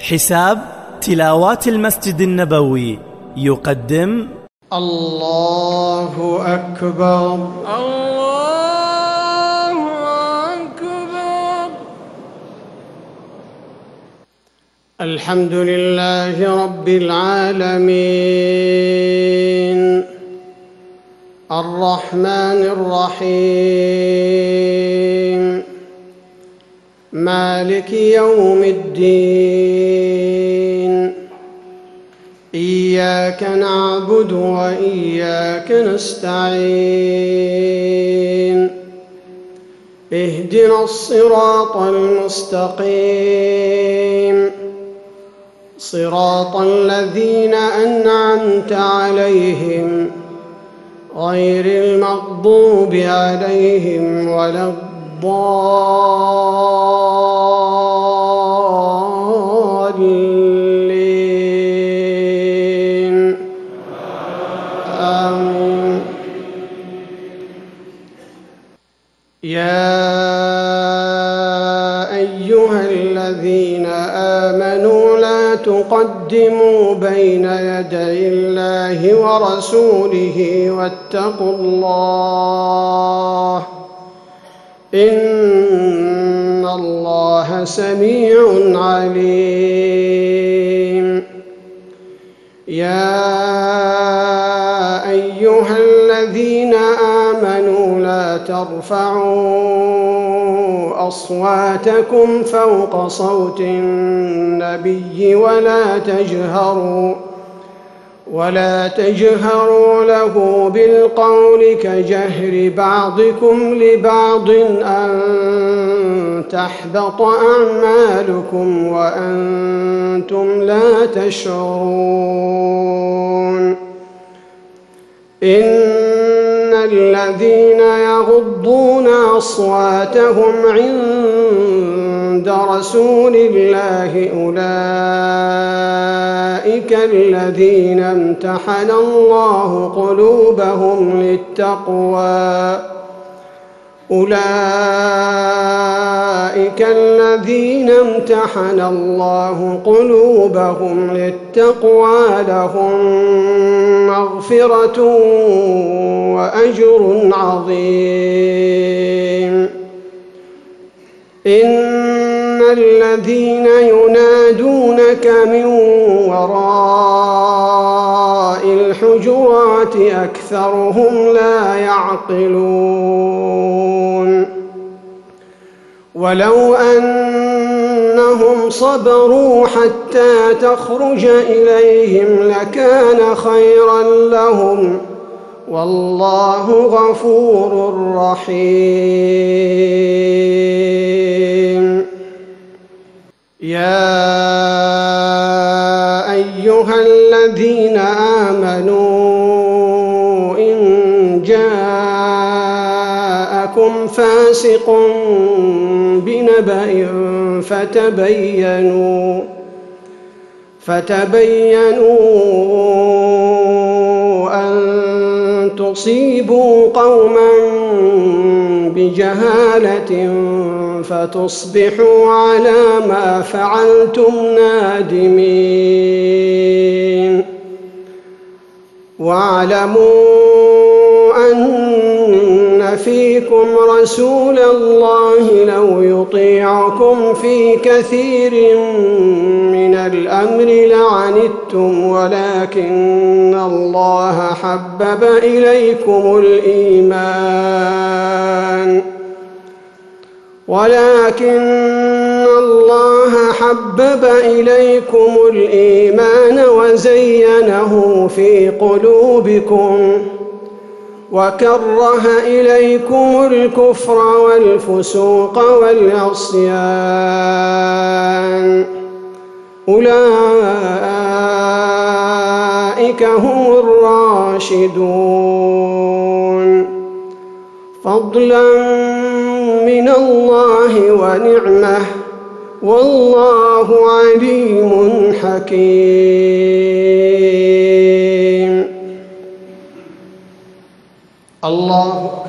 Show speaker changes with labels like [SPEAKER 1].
[SPEAKER 1] حساب تلاوات المسجد النبوي يقدم
[SPEAKER 2] الله أكبر
[SPEAKER 3] الله أكبر.
[SPEAKER 2] الحمد لله رب العالمين الرحمن الرحيم مالك يوم الدين إياك نعبد وإياك نستعين اهدنا الصراط المستقيم صراط الذين أنعمت عليهم غير المغضوب عليهم ولا الضالين آمين. يا أيها الذين آمنوا لا تقدموا بين يدي الله ورسوله واتقوا الله إن الله سميع عليم. يا أيها الذين آمنوا لا ترفعوا أصواتكم فوق صوت النبي ولا تجهروا له بالقول كجهر بعضكم لبعض أن تحبط أعمالكم وأنتم لا تشعرون. إن الذين يغضون أصواتهم عند رسول الله أولئك الذين امتحن الله قلوبهم للتقوى لهم مغفرة وأجر عظيم. إن الذين ينادونك من وراء الحجرات أكثرهم لا يعقلون. ولو أنهم صبروا حتى تخرج إليهم لكان خيرا لهم والله غفور رحيم. يا أيها الذين آمنوا إن جاءكم فاسق بنبأ فتبينوا أن تصيبوا قوما بجهالة فتصبحوا على ما فعلتم نادمين. واعلموا أن فيكم رسول الله لو يطيعكم في كثير من الأمر لعنتم ولكن الله حبب إليكم الإيمان وزينه في قلوبكم وكره إليكم الكفر والفسوق والعصيان أولئك هم الراشدون فضلا من الله ونعمة والله عليم حكيم. الله